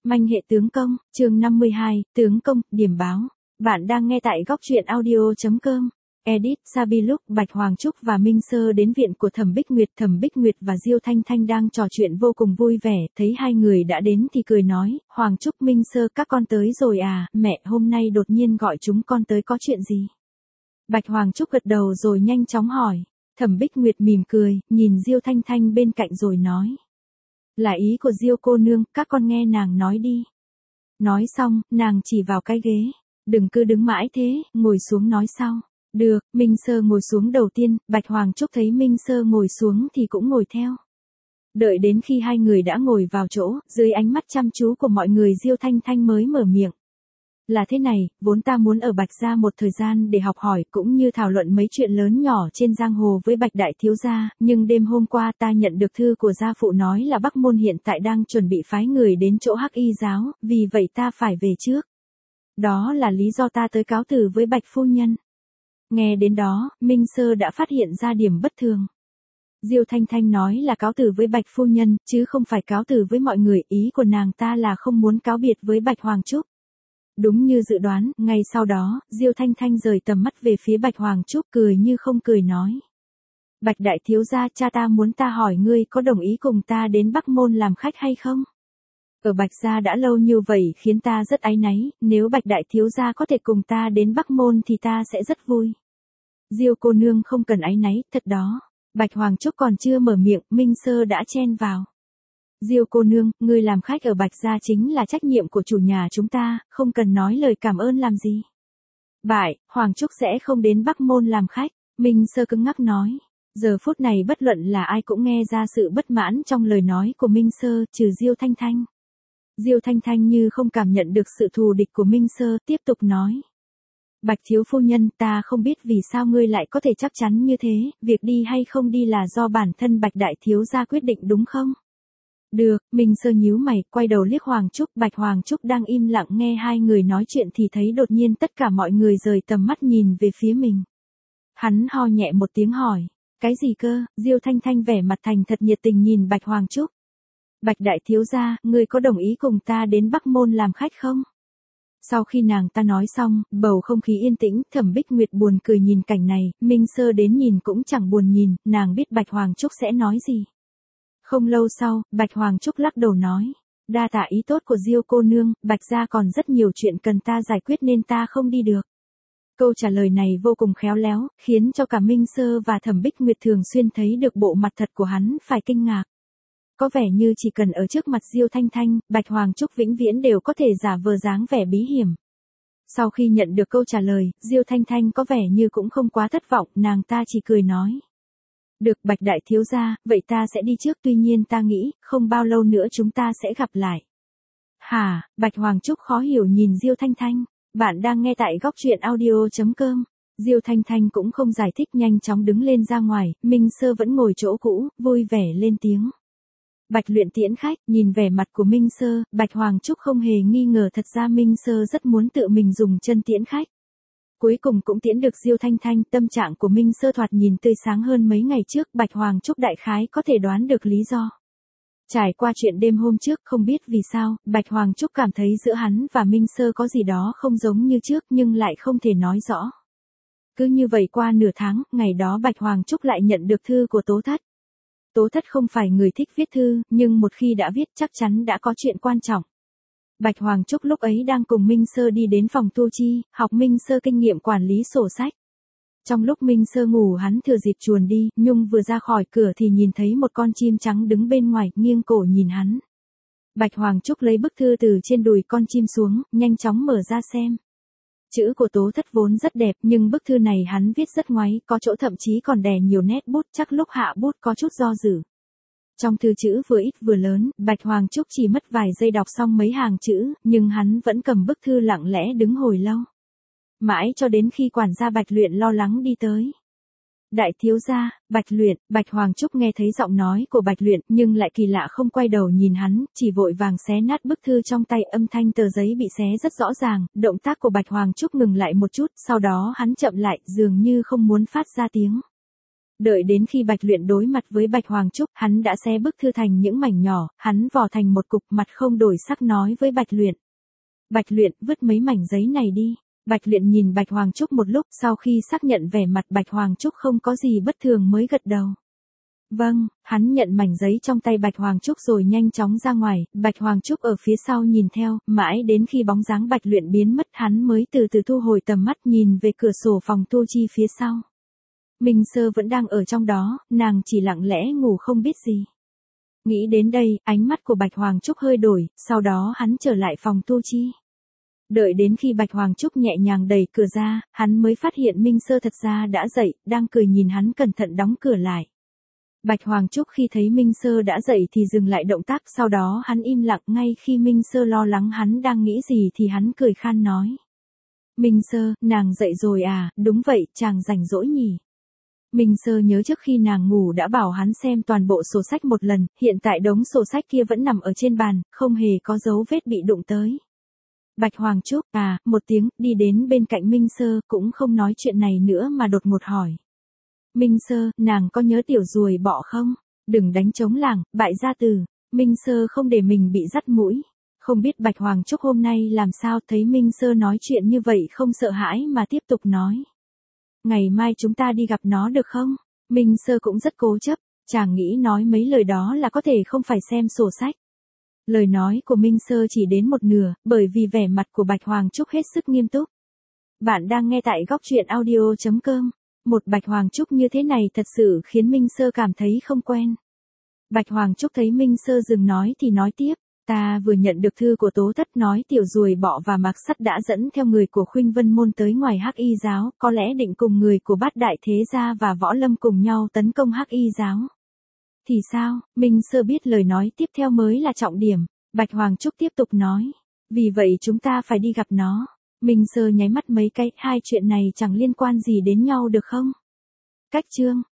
Manh hệ tướng công, chương 52, tướng công, điểm báo. Bạn đang nghe tại góc truyện audio.com. Edit, Sabiluk, Bạch Hoàng Trúc và Minh Sơ đến viện của Thẩm Bích Nguyệt và Diêu Thanh Thanh đang trò chuyện vô cùng vui vẻ, thấy hai người đã đến thì cười nói, Hoàng Trúc, Minh Sơ, các con tới rồi à, mẹ hôm nay đột nhiên gọi chúng con tới có chuyện gì? Bạch Hoàng Trúc gật đầu rồi nhanh chóng hỏi. Thẩm Bích Nguyệt mỉm cười, nhìn Diêu Thanh Thanh bên cạnh rồi nói. Là ý của Diêu cô nương, các con nghe nàng nói đi. Nói xong, nàng chỉ vào cái ghế. Đừng cứ đứng mãi thế, ngồi xuống nói sau. Được, Minh Sơ ngồi xuống đầu tiên, Bạch Hoàng Trúc thấy Minh Sơ ngồi xuống thì cũng ngồi theo. Đợi đến khi hai người đã ngồi vào chỗ, dưới ánh mắt chăm chú của mọi người Diêu Thanh Thanh mới mở miệng. Là thế này, vốn ta muốn ở Bạch Gia một thời gian để học hỏi cũng như thảo luận mấy chuyện lớn nhỏ trên giang hồ với Bạch Đại Thiếu Gia, nhưng đêm hôm qua ta nhận được thư của gia phụ nói là Bắc Môn hiện tại đang chuẩn bị phái người đến chỗ Hắc Y giáo, vì vậy ta phải về trước. Đó là lý do ta tới cáo từ với Bạch Phu Nhân. Nghe đến đó, Minh Sơ đã phát hiện ra điểm bất thường. Diêu Thanh Thanh nói là cáo từ với Bạch Phu Nhân, chứ không phải cáo từ với mọi người, ý của nàng ta là không muốn cáo biệt với Bạch Hoàng Trúc. Đúng như dự đoán, ngay sau đó, Diêu Thanh Thanh rời tầm mắt về phía Bạch Hoàng Trúc cười như không cười nói. Bạch Đại Thiếu Gia, cha ta muốn ta hỏi ngươi có đồng ý cùng ta đến Bắc Môn làm khách hay không? Ở Bạch Gia đã lâu như vậy khiến ta rất áy náy, nếu Bạch Đại Thiếu Gia có thể cùng ta đến Bắc Môn thì ta sẽ rất vui. Diêu cô nương không cần áy náy, thật đó. Bạch Hoàng Trúc còn chưa mở miệng, Minh Sơ đã chen vào. Diêu cô nương, ngươi làm khách ở Bạch Gia chính là trách nhiệm của chủ nhà chúng ta, không cần nói lời cảm ơn làm gì. Bại, Hoàng Trúc sẽ không đến Bắc Môn làm khách, Minh Sơ cứng ngắc nói. Giờ phút này bất luận là ai cũng nghe ra sự bất mãn trong lời nói của Minh Sơ, trừ Diêu Thanh Thanh. Diêu Thanh Thanh như không cảm nhận được sự thù địch của Minh Sơ, tiếp tục nói. Bạch thiếu phu nhân, ta không biết vì sao ngươi lại có thể chắc chắn như thế, việc đi hay không đi là do bản thân Bạch Đại Thiếu Gia quyết định đúng không? Được, Minh Sơ nhíu mày, quay đầu liếc Hoàng Trúc, Bạch Hoàng Trúc đang im lặng nghe hai người nói chuyện thì thấy đột nhiên tất cả mọi người rời tầm mắt nhìn về phía mình. Hắn ho nhẹ một tiếng hỏi, cái gì cơ? Diêu Thanh Thanh vẻ mặt thành thật nhiệt tình nhìn Bạch Hoàng Trúc. Bạch Đại Thiếu Gia, ngươi có đồng ý cùng ta đến Bắc Môn làm khách không? Sau khi nàng ta nói xong, bầu không khí yên tĩnh, Thẩm Bích Nguyệt buồn cười nhìn cảnh này, Minh Sơ đến nhìn cũng chẳng buồn nhìn, nàng biết Bạch Hoàng Trúc sẽ nói gì. Không lâu sau, Bạch Hoàng Trúc lắc đầu nói, đa tạ ý tốt của Diêu cô nương, Bạch Gia còn rất nhiều chuyện cần ta giải quyết nên ta không đi được. Câu trả lời này vô cùng khéo léo, khiến cho cả Minh Sơ và Thẩm Bích Nguyệt thường xuyên thấy được bộ mặt thật của hắn phải kinh ngạc. Có vẻ như chỉ cần ở trước mặt Diêu Thanh Thanh, Bạch Hoàng Trúc vĩnh viễn đều có thể giả vờ dáng vẻ bí hiểm. Sau khi nhận được câu trả lời, Diêu Thanh Thanh có vẻ như cũng không quá thất vọng, nàng ta chỉ cười nói. Được Bạch Đại Thiếu Gia, vậy ta sẽ đi trước, tuy nhiên ta nghĩ, không bao lâu nữa chúng ta sẽ gặp lại. Hả, Bạch Hoàng Trúc khó hiểu nhìn Diêu Thanh Thanh, bạn đang nghe tại góc truyện audio.com. Diêu Thanh Thanh cũng không giải thích, nhanh chóng đứng lên ra ngoài, Minh Sơ vẫn ngồi chỗ cũ, vui vẻ lên tiếng. Bạch Luyện tiễn khách, nhìn vẻ mặt của Minh Sơ, Bạch Hoàng Trúc không hề nghi ngờ thật ra Minh Sơ rất muốn tự mình dùng chân tiễn khách. Cuối cùng cũng tiễn được Diêu Thanh Thanh, tâm trạng của Minh Sơ thoạt nhìn tươi sáng hơn mấy ngày trước, Bạch Hoàng Trúc đại khái có thể đoán được lý do. Trải qua chuyện đêm hôm trước, không biết vì sao, Bạch Hoàng Trúc cảm thấy giữa hắn và Minh Sơ có gì đó không giống như trước nhưng lại không thể nói rõ. Cứ như vậy qua nửa tháng, ngày đó Bạch Hoàng Trúc lại nhận được thư của Tố Thất. Tố Thất không phải người thích viết thư, nhưng một khi đã viết chắc chắn đã có chuyện quan trọng. Bạch Hoàng Trúc lúc ấy đang cùng Minh Sơ đi đến phòng tu chi, học Minh Sơ kinh nghiệm quản lý sổ sách. Trong lúc Minh Sơ ngủ hắn thừa dịp chuồn đi, Nhung vừa ra khỏi cửa thì nhìn thấy một con chim trắng đứng bên ngoài, nghiêng cổ nhìn hắn. Bạch Hoàng Trúc lấy bức thư từ trên đùi con chim xuống, nhanh chóng mở ra xem. Chữ của Tố Thất vốn rất đẹp nhưng bức thư này hắn viết rất ngoáy, có chỗ thậm chí còn đè nhiều nét bút, chắc lúc hạ bút có chút do dự. Trong thư chữ vừa ít vừa lớn, Bạch Hoàng Trúc chỉ mất vài giây đọc xong mấy hàng chữ, nhưng hắn vẫn cầm bức thư lặng lẽ đứng hồi lâu. Mãi cho đến khi quản gia Bạch Luyện lo lắng đi tới. Đại Thiếu Gia, Bạch Luyện, Bạch Hoàng Trúc nghe thấy giọng nói của Bạch Luyện nhưng lại kỳ lạ không quay đầu nhìn hắn, chỉ vội vàng xé nát bức thư trong tay, âm thanh tờ giấy bị xé rất rõ ràng, động tác của Bạch Hoàng Trúc ngừng lại một chút, sau đó hắn chậm lại, dường như không muốn phát ra tiếng. Đợi đến khi Bạch Luyện đối mặt với Bạch Hoàng Trúc, hắn đã xé bức thư thành những mảnh nhỏ, hắn vò thành một cục, mặt không đổi sắc nói với Bạch Luyện. Bạch Luyện, vứt mấy mảnh giấy này đi. Bạch Luyện nhìn Bạch Hoàng Trúc một lúc, sau khi xác nhận vẻ mặt Bạch Hoàng Trúc không có gì bất thường mới gật đầu. Vâng, hắn nhận mảnh giấy trong tay Bạch Hoàng Trúc rồi nhanh chóng ra ngoài, Bạch Hoàng Trúc ở phía sau nhìn theo, mãi đến khi bóng dáng Bạch Luyện biến mất hắn mới từ từ thu hồi tầm mắt nhìn về cửa sổ phòng thu chi phía sau. Minh Sơ vẫn đang ở trong đó, nàng chỉ lặng lẽ ngủ không biết gì. Nghĩ đến đây, ánh mắt của Bạch Hoàng Trúc hơi đổi, sau đó hắn trở lại phòng thu chi. Đợi đến khi Bạch Hoàng Trúc nhẹ nhàng đẩy cửa ra, hắn mới phát hiện Minh Sơ thật ra đã dậy, đang cười nhìn hắn cẩn thận đóng cửa lại. Bạch Hoàng Trúc khi thấy Minh Sơ đã dậy thì dừng lại động tác, sau đó hắn im lặng, ngay khi Minh Sơ lo lắng hắn đang nghĩ gì thì hắn cười khan nói. Minh Sơ, nàng dậy rồi à, đúng vậy, chàng rảnh rỗi nhỉ. Minh Sơ nhớ trước khi nàng ngủ đã bảo hắn xem toàn bộ sổ sách một lần, hiện tại đống sổ sách kia vẫn nằm ở trên bàn, không hề có dấu vết bị đụng tới. Bạch Hoàng Trúc, một tiếng, đi đến bên cạnh Minh Sơ, cũng không nói chuyện này nữa mà đột ngột hỏi. Minh Sơ, nàng có nhớ tiểu ruồi bọ không? Đừng đánh trống lảng, bại gia tử. Minh Sơ không để mình bị dắt mũi. Không biết Bạch Hoàng Trúc hôm nay làm sao thấy Minh Sơ nói chuyện như vậy không sợ hãi mà tiếp tục nói. Ngày mai chúng ta đi gặp nó được không? Minh Sơ cũng rất cố chấp, chàng nghĩ nói mấy lời đó là có thể không phải xem sổ sách. Lời nói của Minh Sơ chỉ đến một nửa, bởi vì vẻ mặt của Bạch Hoàng Trúc hết sức nghiêm túc. Bạn đang nghe tại góc truyện audio.com. Một Bạch Hoàng Trúc như thế này thật sự khiến Minh Sơ cảm thấy không quen. Bạch Hoàng Trúc thấy Minh Sơ dừng nói thì nói tiếp. Ta vừa nhận được thư của Tố Thất nói tiểu ruồi bọ và Mạc Sắt đã dẫn theo người của Khuynh Vân Môn tới ngoài Hắc Y giáo, có lẽ định cùng người của Bát Đại Thế Gia và Võ Lâm cùng nhau tấn công Hắc Y giáo. Thì sao? Minh Sơ biết lời nói tiếp theo mới là trọng điểm. Bạch Hoàng Trúc tiếp tục nói. Vì vậy chúng ta phải đi gặp nó. Minh Sơ nháy mắt mấy cái, hai chuyện này chẳng liên quan gì đến nhau được không? Cách chương.